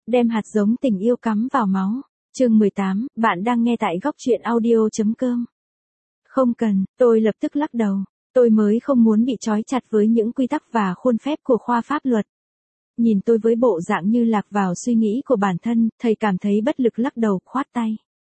Đem hạt giống tình yêu cắm vào máu. Chương 18, bạn đang nghe tại góc truyện audio.com. Không cần, tôi lập tức lắc đầu. Tôi mới không muốn bị trói chặt với những quy tắc và khuôn phép của khoa pháp luật. Nhìn tôi với bộ dạng như lạc vào suy nghĩ của bản thân, thầy cảm thấy bất lực lắc đầu, khoát tay.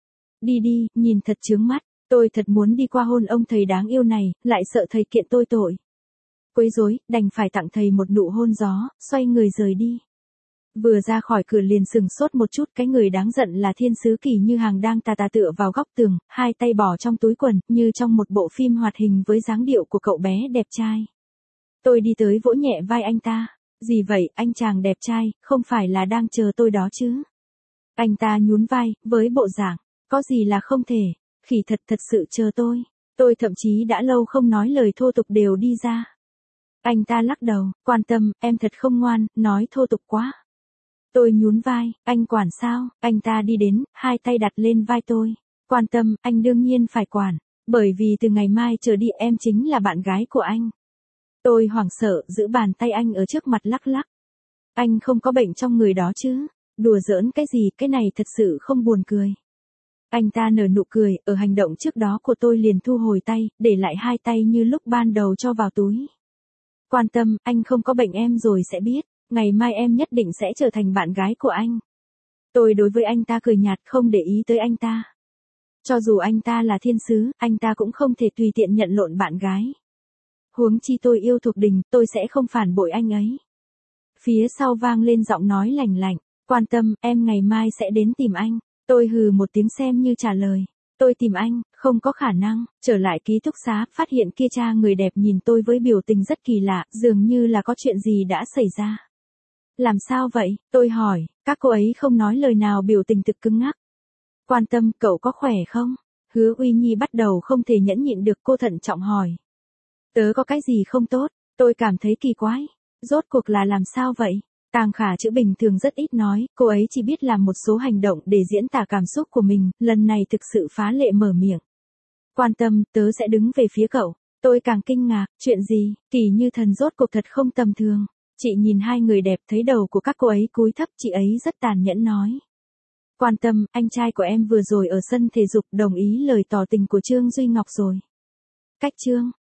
Đi đi, nhìn thật chướng mắt. Tôi thật muốn đi qua hôn ông thầy đáng yêu này, lại sợ thầy kiện tôi tội. Quấy rối, đành phải tặng thầy một nụ hôn gió, xoay người rời đi. Vừa ra khỏi cửa liền sừng sốt một chút, cái người đáng giận là Thiên Sứ Kỳ Như Hàng đang tà tà tựa vào góc tường, hai tay bỏ trong túi quần, như trong một bộ phim hoạt hình với dáng điệu của cậu bé đẹp trai. Tôi đi tới vỗ nhẹ vai anh ta. Gì vậy, anh chàng đẹp trai, không phải là đang chờ tôi đó chứ? Anh ta nhún vai, với bộ dạng, có gì là không thể, khỉ thật sự chờ tôi. Tôi thậm chí đã lâu không nói lời thô tục đều đi ra. Anh ta lắc đầu, quan tâm, em thật không ngoan, nói thô tục quá. Tôi nhún vai, anh quản sao? Anh ta đi đến, hai tay đặt lên vai tôi. Quan tâm, anh đương nhiên phải quản, bởi vì từ ngày mai trở đi em chính là bạn gái của anh. Tôi hoảng sợ, giữ bàn tay anh ở trước mặt lắc lắc. Anh không có bệnh trong người đó chứ? Đùa giỡn cái gì, cái này thật sự không buồn cười. Anh ta nở nụ cười, ở hành động trước đó của tôi liền thu hồi tay, để lại hai tay như lúc ban đầu cho vào túi. Quan tâm, anh không có bệnh em rồi sẽ biết, ngày mai em nhất định sẽ trở thành bạn gái của anh. Tôi đối với anh ta cười nhạt, không để ý tới anh ta. Cho dù anh ta là thiên sứ, anh ta cũng không thể tùy tiện nhận lộn bạn gái. Huống chi tôi yêu Thục Đình, tôi sẽ không phản bội anh ấy. Phía sau vang lên giọng nói lành lạnh, quan tâm, em ngày mai sẽ đến tìm anh. Tôi hừ một tiếng xem như trả lời. Tôi tìm anh, không có khả năng. Trở lại ký túc xá, phát hiện kia cha người đẹp nhìn tôi với biểu tình rất kỳ lạ, dường như là có chuyện gì đã xảy ra. Làm sao vậy? Tôi hỏi, các cô ấy không nói lời nào, biểu tình thực cứng ngắc. Quan tâm, cậu có khỏe không? Hứa Uy Nhi bắt đầu không thể nhẫn nhịn được, cô thận trọng hỏi. Tớ có cái gì không tốt? Tôi cảm thấy kỳ quái. Rốt cuộc là làm sao vậy? Tàng Khả chữ bình thường rất ít nói, cô ấy chỉ biết làm một số hành động để diễn tả cảm xúc của mình, lần này thực sự phá lệ mở miệng. Quan tâm, tớ sẽ đứng về phía cậu. Tôi càng kinh ngạc, chuyện gì? Kỳ Như Thần rốt cuộc thật không tầm thường. Chị nhìn hai người đẹp, thấy đầu của các cô ấy cúi thấp, chị ấy rất tàn nhẫn nói. Quan tâm, anh trai của em vừa rồi ở sân thể dục đồng ý lời tỏ tình của Trương Duy Ngọc rồi. Cách Trương,